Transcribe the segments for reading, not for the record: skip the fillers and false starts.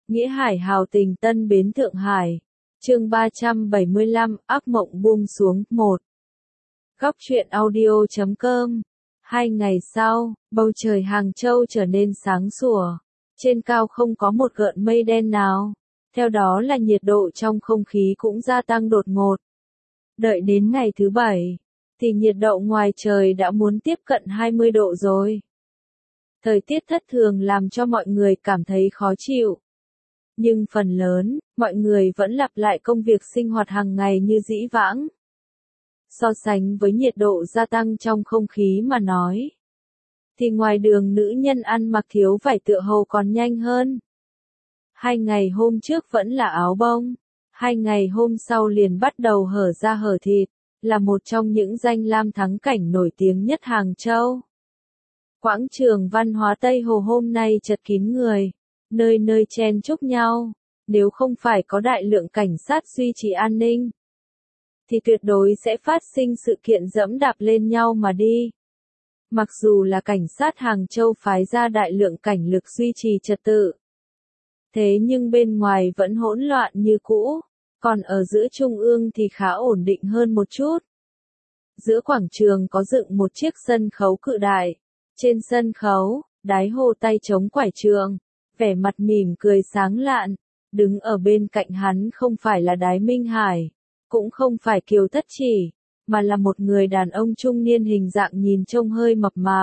Nghĩa Hải hào tình Tân Bến Thượng Hải. Chương 375, ác mộng buông xuống. 1. Góc truyện audio.com. 2 ngày sau, bầu trời Hàng Châu trở nên sáng sủa. Trên cao không có một gợn mây đen nào. Theo đó là nhiệt độ trong không khí cũng gia tăng đột ngột. Đợi đến ngày thứ 7, thì nhiệt độ ngoài trời đã muốn tiếp cận 20 độ rồi. Thời tiết thất thường làm cho mọi người cảm thấy khó chịu. Nhưng phần lớn, mọi người vẫn lặp lại công việc sinh hoạt hàng ngày như dĩ vãng. So sánh với nhiệt độ gia tăng trong không khí mà nói, thì ngoài đường nữ nhân ăn mặc thiếu vải tựa hồ còn nhanh hơn. 2 ngày hôm trước vẫn là áo bông, 2 ngày hôm sau liền bắt đầu hở da hở thịt, là một trong những danh lam thắng cảnh nổi tiếng nhất Hàng Châu. Quảng trường văn hóa Tây Hồ hôm nay chật kín người, nơi nơi chen chúc nhau, nếu không phải có đại lượng cảnh sát duy trì an ninh, thì tuyệt đối sẽ phát sinh sự kiện dẫm đạp lên nhau mà đi. Mặc dù là cảnh sát Hàng Châu phái ra đại lượng cảnh lực duy trì trật tự, thế nhưng bên ngoài vẫn hỗn loạn như cũ, còn ở giữa trung ương thì khá ổn định hơn một chút. Giữa quảng trường có dựng một chiếc sân khấu cự đại, trên sân khấu, Đái Hồ tay chống quải trường, vẻ mặt mỉm cười sáng lạn, đứng ở bên cạnh hắn không phải là Đái Minh Hải, cũng không phải Kiều Thất Chỉ, mà là một người đàn ông trung niên hình dạng nhìn trông hơi mập mạp.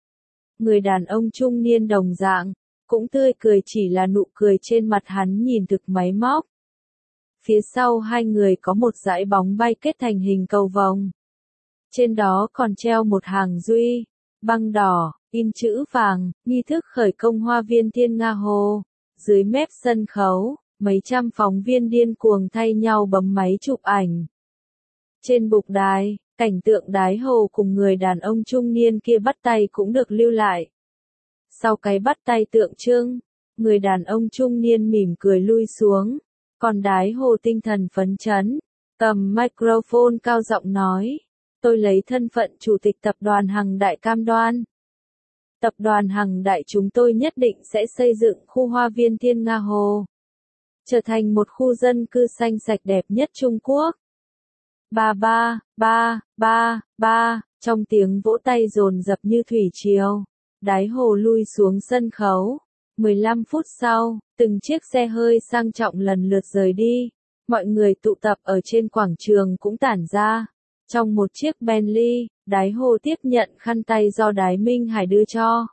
Người đàn ông trung niên đồng dạng, cũng tươi cười, chỉ là nụ cười trên mặt hắn nhìn thực máy móc. Phía sau hai người có một dải bóng bay kết thành hình cầu vồng. Trên đó còn treo một hàng duy, băng đỏ, in chữ vàng, nghi thức khởi công Hoa viên Thiên Nga Hồ. Dưới mép sân khấu, mấy trăm phóng viên điên cuồng thay nhau bấm máy chụp ảnh. Trên bục đài, cảnh tượng Đái Hồ cùng người đàn ông trung niên kia bắt tay cũng được lưu lại. Sau cái bắt tay tượng trưng, người đàn ông trung niên mỉm cười lui xuống, còn Đái Hồ tinh thần phấn chấn, cầm microphone cao giọng nói: "Tôi lấy thân phận chủ tịch tập đoàn Hằng Đại cam đoan. Tập đoàn Hằng Đại chúng tôi nhất định sẽ xây dựng khu Hoa viên Thiên Nga Hồ, trở thành một khu dân cư xanh sạch đẹp nhất Trung Quốc." Ba ba, ba, ba, ba, trong tiếng vỗ tay dồn dập như thủy triều, Đái Hồ lui xuống sân khấu. 15 phút sau, từng chiếc xe hơi sang trọng lần lượt rời đi, mọi người tụ tập ở trên quảng trường cũng tản ra. Trong một chiếc Bentley, Đái Hồ tiếp nhận khăn tay do Đái Minh Hải đưa cho.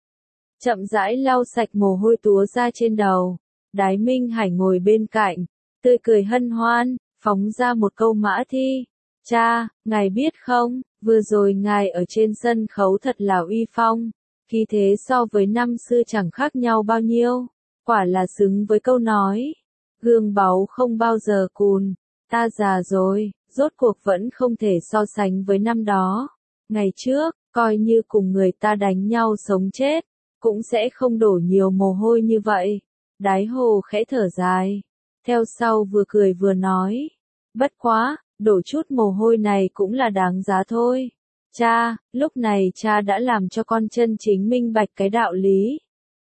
Chậm rãi lau sạch mồ hôi túa ra trên đầu, Đái Minh Hải ngồi bên cạnh, tươi cười hân hoan, phóng ra một câu mã thi: "Cha, ngài biết không, vừa rồi ngài ở trên sân khấu thật là uy phong, khí thế so với năm xưa chẳng khác nhau bao nhiêu, quả là xứng với câu nói, gương báu không bao giờ cùn, ta già rồi, rốt cuộc vẫn không thể so sánh với năm đó. Ngày trước, coi như cùng người ta đánh nhau sống chết, cũng sẽ không đổ nhiều mồ hôi như vậy." Đái Hồ khẽ thở dài, theo sau vừa cười vừa nói: "Bất quá, đổ chút mồ hôi này cũng là đáng giá thôi. Cha, lúc này cha đã làm cho con chân chính minh bạch cái đạo lý.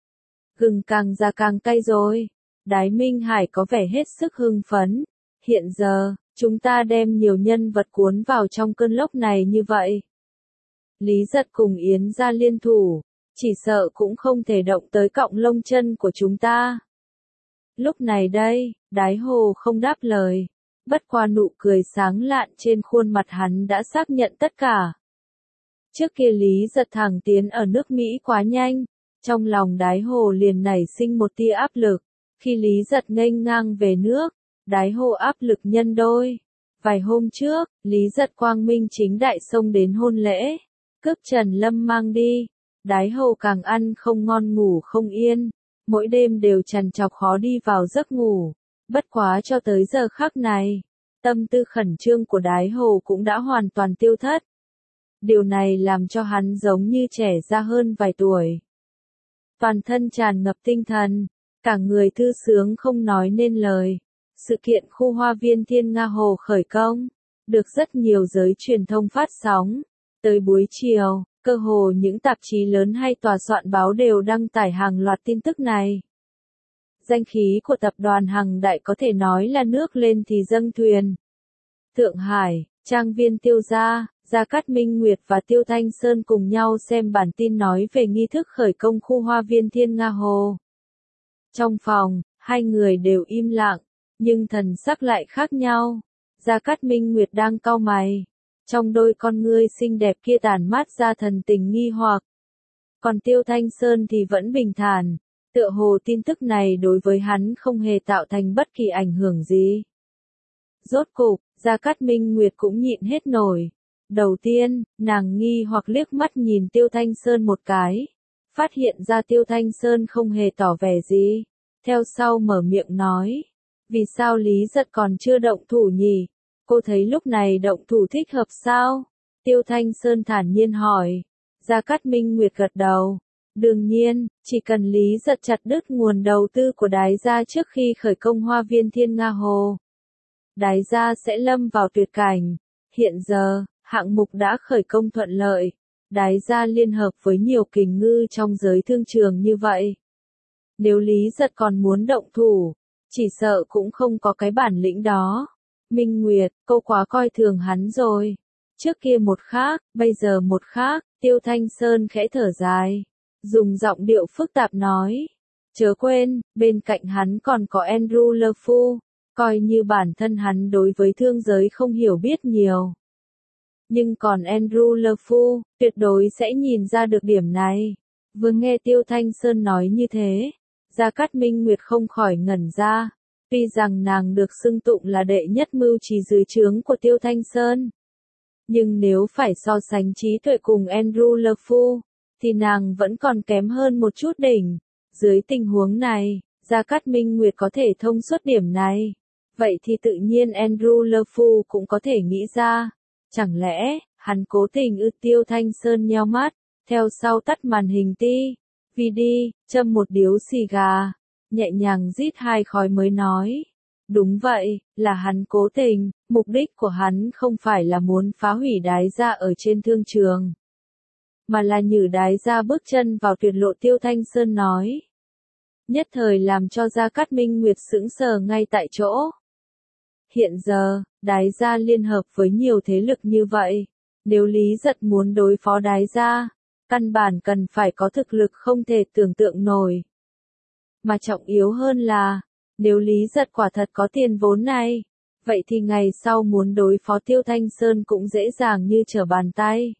Gừng càng già càng cay rồi." Đái Minh Hải có vẻ hết sức hưng phấn. "Hiện giờ, chúng ta đem nhiều nhân vật cuốn vào trong cơn lốc này như vậy. Lý Giật cùng Yến gia liên thủ, chỉ sợ cũng không thể động tới cọng lông chân của chúng ta." Lúc này đây, Đái Hồ không đáp lời, bất qua nụ cười sáng lạn trên khuôn mặt hắn đã xác nhận tất cả. Trước kia Lý Giật thẳng tiến ở nước Mỹ quá nhanh, trong lòng Đái Hồ liền nảy sinh một tia áp lực. Khi Lý Giật nghênh ngang về nước, Đái Hồ áp lực nhân đôi. Vài hôm trước, Lý Giật quang minh chính đại xông đến hôn lễ, cướp Trần Lâm mang đi. Đái Hồ càng ăn không ngon ngủ không yên, mỗi đêm đều trằn trọc khó đi vào giấc ngủ. Bất quá cho tới giờ khắc này, tâm tư khẩn trương của Đái Hồ cũng đã hoàn toàn tiêu thất. Điều này làm cho hắn giống như trẻ ra hơn vài tuổi. Toàn thân tràn ngập tinh thần, cả người thư sướng không nói nên lời. Sự kiện khu Hoa viên Thiên Nga Hồ khởi công, được rất nhiều giới truyền thông phát sóng. Tới buổi chiều, cơ hồ những tạp chí lớn hay tòa soạn báo đều đăng tải hàng loạt tin tức này. danh khí của tập đoàn Hằng Đại có thể nói là nước lên thì dâng thuyền. Thượng Hải, trang viên Tiêu gia, Gia Cát Minh Nguyệt và Tiêu Thanh Sơn cùng nhau xem bản tin nói về nghi thức khởi công khu hoa viên Thiên Nga Hồ. Trong phòng, hai người đều im lặng, nhưng thần sắc lại khác nhau. Gia Cát Minh Nguyệt đang cau mày, trong đôi con ngươi xinh đẹp kia tản mát ra thần tình nghi hoặc. Còn Tiêu Thanh Sơn thì vẫn bình thản, tựa hồ tin tức này đối với hắn không hề tạo thành bất kỳ ảnh hưởng gì. Rốt cục, Gia Cát Minh Nguyệt cũng nhịn hết nổi. Đầu tiên, nàng nghi hoặc liếc mắt nhìn Tiêu Thanh Sơn một cái, phát hiện ra Tiêu Thanh Sơn không hề tỏ vẻ gì. Theo sau mở miệng nói, vì sao Lý Giật còn chưa động thủ nhỉ? Cô thấy lúc này động thủ thích hợp sao? Tiêu Thanh Sơn thản nhiên hỏi. Gia Cát Minh Nguyệt gật đầu. Đương nhiên, chỉ cần Lý Giật chặt đứt nguồn đầu tư của Đái gia trước khi khởi công hoa viên Thiên Nga Hồ, Đái gia sẽ lâm vào tuyệt cảnh. Hiện giờ, hạng mục đã khởi công thuận lợi. Đái gia liên hợp với nhiều kình ngư trong giới thương trường như vậy. Nếu Lý Giật còn muốn động thủ, chỉ sợ cũng không có cái bản lĩnh đó. Minh Nguyệt, cô quá coi thường hắn rồi. Trước kia một khác, bây giờ một khác. Tiêu Thanh Sơn khẽ thở dài, dùng giọng điệu phức tạp nói. Chớ quên, bên cạnh hắn còn có Andrew LeFou, coi như bản thân hắn đối với thương giới không hiểu biết nhiều. Nhưng còn Andrew LeFou, tuyệt đối sẽ nhìn ra được điểm này. Vừa nghe Tiêu Thanh Sơn nói như thế, Gia Cát Minh Nguyệt không khỏi ngẩn ra. Tuy rằng nàng được xưng tụng là đệ nhất mưu trí dưới trướng của Tiêu Thanh Sơn, nhưng nếu phải so sánh trí tuệ cùng Andrew LeFou, thì nàng vẫn còn kém hơn một chút đỉnh. Dưới tình huống này, Gia Cát Minh Nguyệt có thể thông suốt điểm này. Vậy thì tự nhiên Andrew LeFou cũng có thể nghĩ ra. Chẳng lẽ, hắn cố tình Tiêu Thanh Sơn nheo mắt, theo sau tắt màn hình vì đi, châm một điếu xì gà, nhẹ nhàng rít hai khói mới nói. Đúng vậy, là hắn cố tình, mục đích của hắn không phải là muốn phá hủy Đái gia ở trên thương trường, mà là nhử Đái gia bước chân vào tuyệt lộ. Tiêu Thanh Sơn nói. Nhất thời làm cho Gia Cát Minh Nguyệt sững sờ ngay tại chỗ. Hiện giờ, Đái gia liên hợp với nhiều thế lực như vậy, nếu Lý Giật muốn đối phó Đái gia, căn bản cần phải có thực lực không thể tưởng tượng nổi. Mà trọng yếu hơn là, nếu Lý Giật quả thật có tiền vốn này, vậy thì ngày sau muốn đối phó Tiêu Thanh Sơn cũng dễ dàng như trở bàn tay.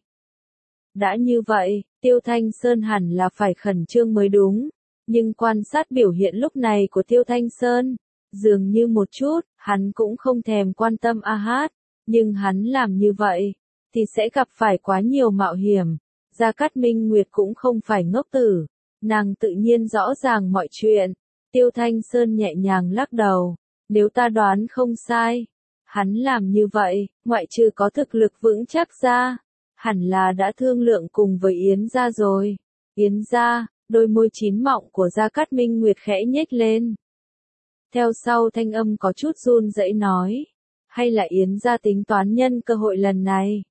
Đã như vậy, Tiêu Thanh Sơn hẳn là phải khẩn trương mới đúng, nhưng quan sát biểu hiện lúc này của Tiêu Thanh Sơn, dường như một chút, hắn cũng không thèm quan tâm nhưng hắn làm như vậy, thì sẽ gặp phải quá nhiều mạo hiểm. Gia Cát Minh Nguyệt cũng không phải ngốc tử, nàng tự nhiên rõ ràng mọi chuyện. Tiêu Thanh Sơn nhẹ nhàng lắc đầu, nếu ta đoán không sai, hắn làm như vậy, ngoại trừ có thực lực vững chắc ra, hẳn là đã thương lượng cùng với Yến gia rồi. Yến gia, đôi môi chín mọng của Gia Cát Minh Nguyệt khẽ nhếch lên. Theo sau thanh âm có chút run rẩy nói, hay là Yến gia tính toán nhân cơ hội lần này,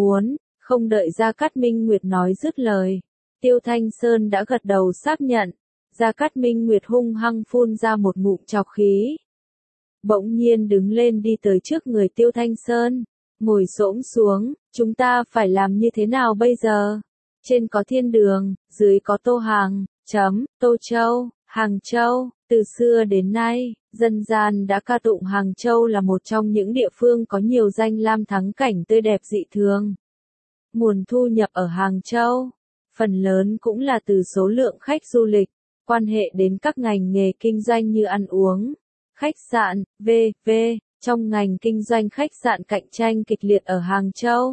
không đợi Gia Cát Minh Nguyệt nói dứt lời. Tiêu Thanh Sơn đã gật đầu xác nhận. Gia Cát Minh Nguyệt hung hăng phun ra một ngụm trọc khí. Bỗng nhiên đứng lên đi tới trước người Tiêu Thanh Sơn, ngồi xổm xuống, chúng ta phải làm như thế nào bây giờ? Trên có thiên đường, dưới có Tô Hàng, Tô Châu, Hàng Châu. Từ xưa đến nay, dân gian đã ca tụng Hàng Châu là một trong những địa phương có nhiều danh lam thắng cảnh tươi đẹp dị thường. Nguồn thu nhập ở Hàng Châu, phần lớn cũng là từ số lượng khách du lịch, quan hệ đến các ngành nghề kinh doanh như ăn uống, khách sạn, v.v. Trong ngành kinh doanh khách sạn cạnh tranh kịch liệt ở Hàng Châu.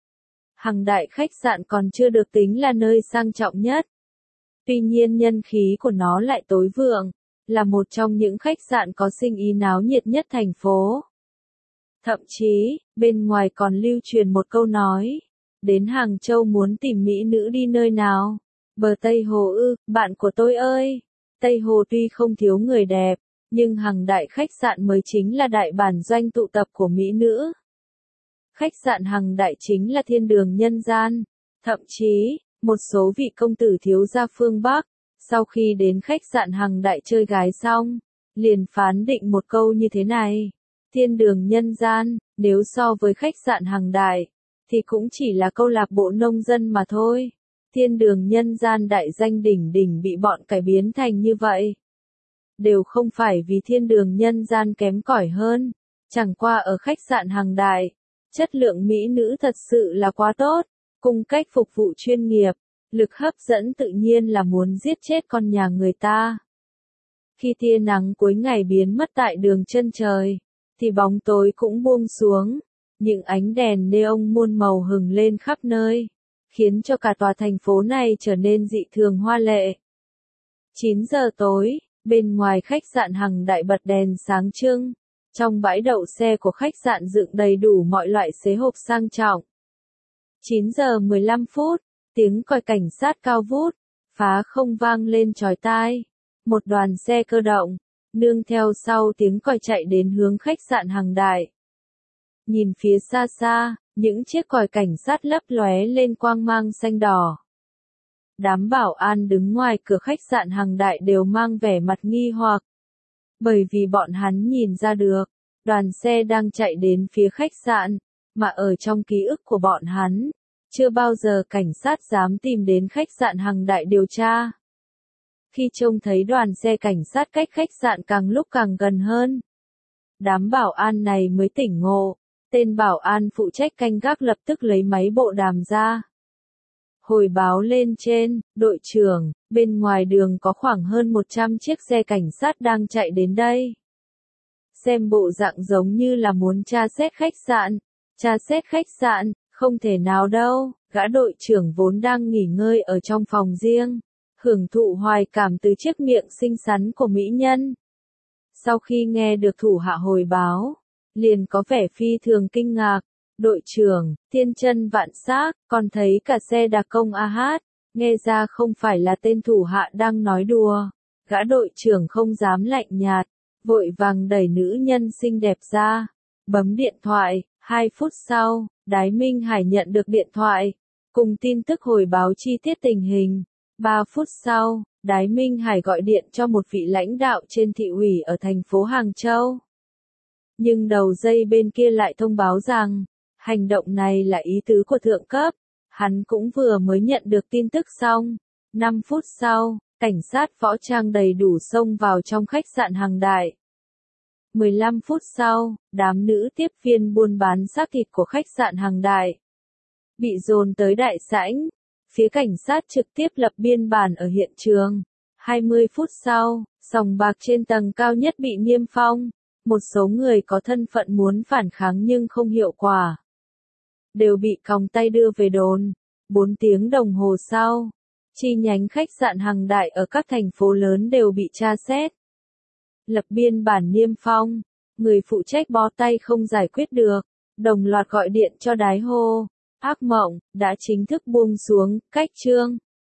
Hằng Đại khách sạn còn chưa được tính là nơi sang trọng nhất. Tuy nhiên nhân khí của nó lại tối vượng, là một trong những khách sạn có sinh ý náo nhiệt nhất thành phố. Thậm chí, bên ngoài còn lưu truyền một câu nói, đến Hàng Châu muốn tìm mỹ nữ đi nơi nào? Bờ Tây Hồ bạn của tôi ơi. Tây Hồ tuy không thiếu người đẹp, nhưng Hằng Đại khách sạn mới chính là đại bản doanh tụ tập của mỹ nữ. Khách sạn Hằng Đại chính là thiên đường nhân gian. Thậm chí, một số vị công tử thiếu gia phương Bắc, Sau khi đến khách sạn Hằng Đại chơi gái xong, liền phán định một câu như thế này. Thiên đường nhân gian, nếu so với khách sạn Hằng Đại, thì cũng chỉ là câu lạc bộ nông dân mà thôi. Thiên đường nhân gian đại danh đỉnh đỉnh bị bọn cải biến thành như vậy. Đều không phải vì thiên đường nhân gian kém cỏi hơn. Chẳng qua ở khách sạn Hằng Đại, chất lượng mỹ nữ thật sự là quá tốt, cung cách phục vụ chuyên nghiệp, lực hấp dẫn tự nhiên là muốn giết chết con nhà người ta. Khi tia nắng cuối ngày biến mất tại đường chân trời, thì bóng tối cũng buông xuống, những ánh đèn neon muôn màu hừng lên khắp nơi, khiến cho cả tòa thành phố này trở nên dị thường hoa lệ. 9 giờ tối, bên ngoài khách sạn Hằng Đại bật đèn sáng trưng, trong bãi đậu xe của khách sạn dựng đầy đủ mọi loại xế hộp sang trọng. 9 giờ 15 phút, tiếng còi cảnh sát cao vút, phá không vang lên chói tai. Một đoàn xe cơ động, nương theo sau tiếng còi chạy đến hướng khách sạn Hằng Đại. Nhìn phía xa xa, những chiếc còi cảnh sát lấp lóe lên quang mang xanh đỏ. Đám bảo an đứng ngoài cửa khách sạn Hằng Đại đều mang vẻ mặt nghi hoặc. Bởi vì bọn hắn nhìn ra được, đoàn xe đang chạy đến phía khách sạn, mà ở trong ký ức của bọn hắn, chưa bao giờ cảnh sát dám tìm đến khách sạn Hằng Đại điều tra. Khi trông thấy đoàn xe cảnh sát cách khách sạn càng lúc càng gần hơn, đám bảo an này mới tỉnh ngộ, tên bảo an phụ trách canh gác lập tức lấy máy bộ đàm ra. Hồi báo lên trên, đội trưởng, bên ngoài đường có khoảng hơn 100 chiếc xe cảnh sát đang chạy đến đây. Xem bộ dạng giống như là muốn tra xét khách sạn. Tra xét khách sạn, không thể nào đâu, gã đội trưởng vốn đang nghỉ ngơi ở trong phòng riêng, hưởng thụ hoài cảm từ chiếc miệng xinh xắn của mỹ nhân. Sau khi nghe được thủ hạ hồi báo, liền có vẻ phi thường kinh ngạc. Đội trưởng, thiên chân vạn xác, còn thấy cả xe đặc công AH, nghe ra không phải là tên thủ hạ đang nói đùa. Gã đội trưởng không dám lạnh nhạt, vội vàng đẩy nữ nhân xinh đẹp ra, bấm điện thoại. 2 phút sau, Đái Minh Hải nhận được điện thoại, cùng tin tức hồi báo chi tiết tình hình. 3 phút sau, Đái Minh Hải gọi điện cho một vị lãnh đạo trên thị ủy ở thành phố Hàng Châu. Nhưng đầu dây bên kia lại thông báo rằng, hành động này là ý tứ của thượng cấp, hắn cũng vừa mới nhận được tin tức xong. 5 phút sau, cảnh sát võ trang đầy đủ xông vào trong khách sạn Hằng Đại. 15 phút sau, đám nữ tiếp viên buôn bán xác thịt của khách sạn Hằng Đại bị dồn tới đại sảnh. Phía cảnh sát trực tiếp lập biên bản ở hiện trường. 20 phút sau, sòng bạc trên tầng cao nhất bị niêm phong. Một số người có thân phận muốn phản kháng nhưng không hiệu quả, đều bị còng tay đưa về đồn. 4 tiếng đồng hồ sau, chi nhánh khách sạn Hằng Đại ở các thành phố lớn đều bị tra xét. Lập biên bản niêm phong, người phụ trách bó tay không giải quyết được, đồng loạt gọi điện cho Đái Hô. Ác mộng đã chính thức buông xuống. Cách chương